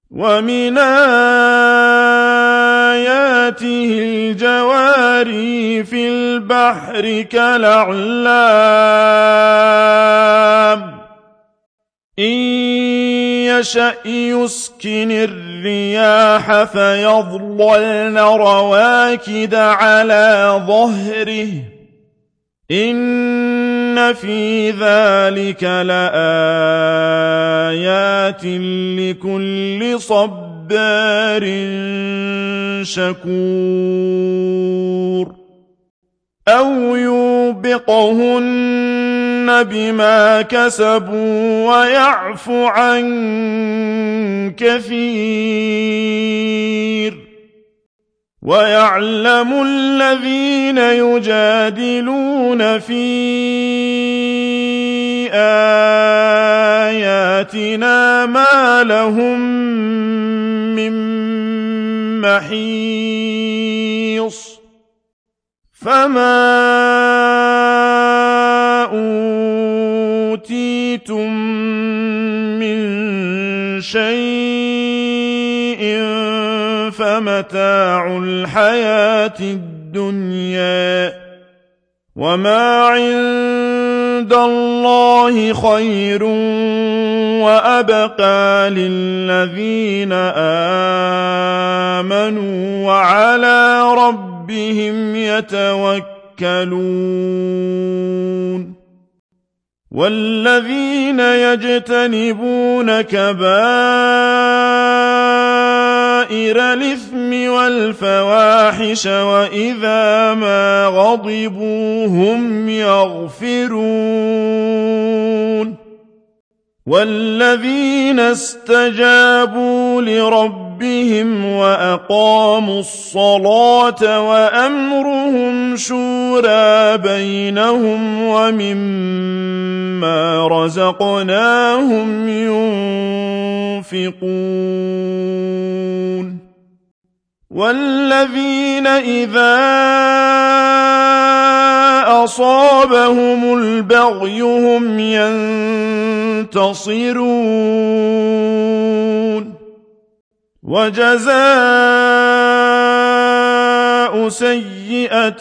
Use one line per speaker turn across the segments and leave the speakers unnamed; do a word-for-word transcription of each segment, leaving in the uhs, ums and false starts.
وَمِنْ آيَاتِهِ الْجَوَارِ فِي الْبَحْرِ كَالْأَعْلَامِ إِنْ يَشَأْ يُسْكِنِ الرِّيَاحَ فَيَظْلَلْنَ رَوَاكِدَ عَلَى ظَهْرِهِ إِنَّ فِي ذَلِكَ لَآيَاتٍ لِكُلِّ صَبَّارٍ شَكُورٍ أَوْ يُوبِقْهُنَّ بِمَا كَسَبُوا وَيَعْفُ عَن كَثِيرٍ وَيَعْلَمُ الَّذِينَ يُجَادِلُونَ فِي آيَاتِنَا مَا لَهُم مِّن مَّحِيصٍ فَمَا أُوتِيتُم مِّن شَيْءٍ فَمَتَاعُ الْحَيَاةِ الدُّنْيَا وَمَا عِندَ اللَّهِ خَيْرٌ وَأَبْقَىٰ لِلَّذِينَ آمَنُوا وَعَلَىٰ رَبِّهِمْ يَتَوَكَّلُونَ وَالَّذِينَ يَجْتَنِبُونَ كَبَائِرَ الْإِثْمِ وَالْفَوَاحِشَ وَإِذَا مَا غَضِبُوا هُمْ يَغْفِرُونَ وَالَّذِينَ اسْتَجَابُوا لِرَبِّهِمْ وَأَقَامُوا الصَّلَاةَ وَأَمْرُهُمْ شُورَىٰ بَيْنَهُمْ وَمِمَّا رَزَقْنَاهُمْ يُنفِقُونَ وَالَّذِينَ إِذَا أَصَابَهُمُ الْبَغْيُ هُمْ يَنتَصِرُونَ وَجَزَاءُ سَيِّئَةٍ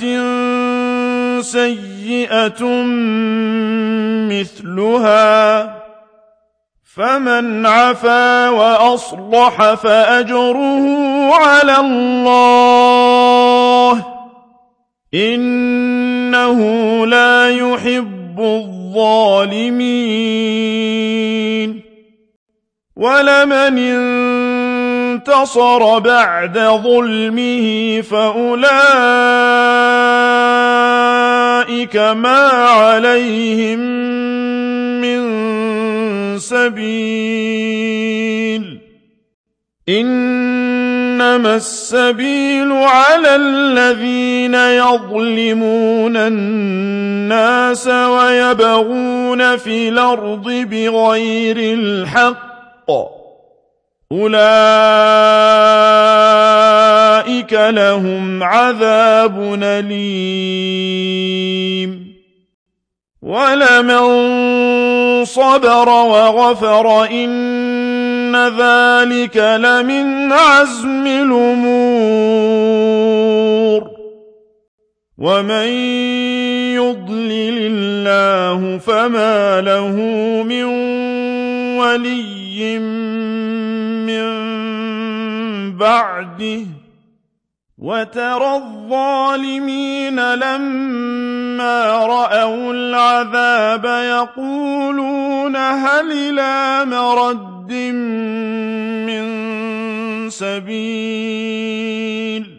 سَيِّئَةٌ مِثْلُهَا فَمَنْ عَفَا وَأَصْلَحَ فَأَجْرُهُ عَلَى اللَّهِ إِنَّهُ لَا يُحِبُّ الظَّالِمِينَ وَلَمَنِ انتَصَرَ بَعْدَ ظُلْمِهِ فَأُولَٰئِكَ مَا عَلَيْهِم مِّن سَبِيلٍ إِنَّمَا السَّبِيلُ عَلَى الَّذِينَ يَظْلِمُونَ النَّاسَ وَيَبْغُونَ فِي الْأَرْضِ بِغَيْرِ الْحَقِّ أُولَٰئِكَ لَهُمْ عَذَابٌ أَلِيمٌ وَلَمَن صَبَرَ وَغَفَرَ إِنَّ ذَلِكَ لَمِنْ عَزْمِ الْأُمُورِ وَمَن يُضْلِلِ اللَّهُ فَمَا لَهُ مِن وَلِيٍّ مِّن بَعْدِهِ وَتَرَى الظَّالِمِينَ لَمَّا رَأَوُا الْعَذَابَ يَقُولُونَ هَلْ إِلَىٰ مَرَدٍّ مِّن سَبِيلٍ